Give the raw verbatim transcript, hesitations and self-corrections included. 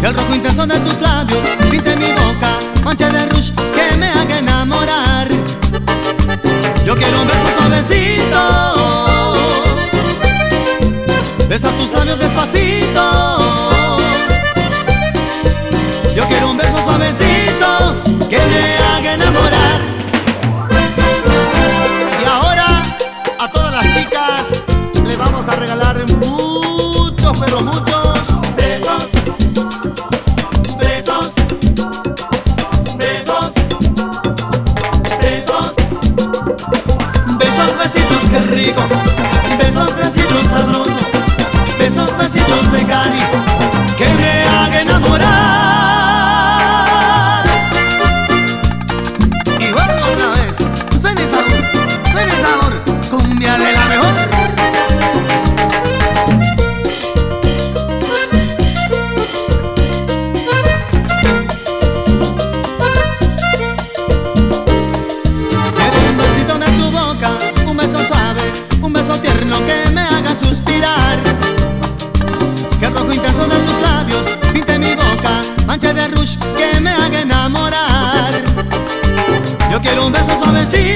el rojo intenso de tus labios pinte mi boca, mancha de rouge que me haga enamorar. Yo quiero un beso suavecito, besar tus labios despacito. Yo quiero un beso suavecito que me haga enamorar. Y ahora a todas las chicas le vamos a regalar muchos, pero muchos besos. Besos, besos, besos, besos, besitos, qué rico. Besos, besitos sabrosos. Besos, besitos de Cali que me haga enamorar. Y bueno, una vez, suena el sabor, suena el sabor, cumbia de la mejor. Quiero un besito de tu boca, un beso suave, un beso tierno que me haga suspirar. Que el rojo intenso de tus labios pinte mi boca, mancha de rouge que me haga enamorar. Yo quiero un beso suavecito,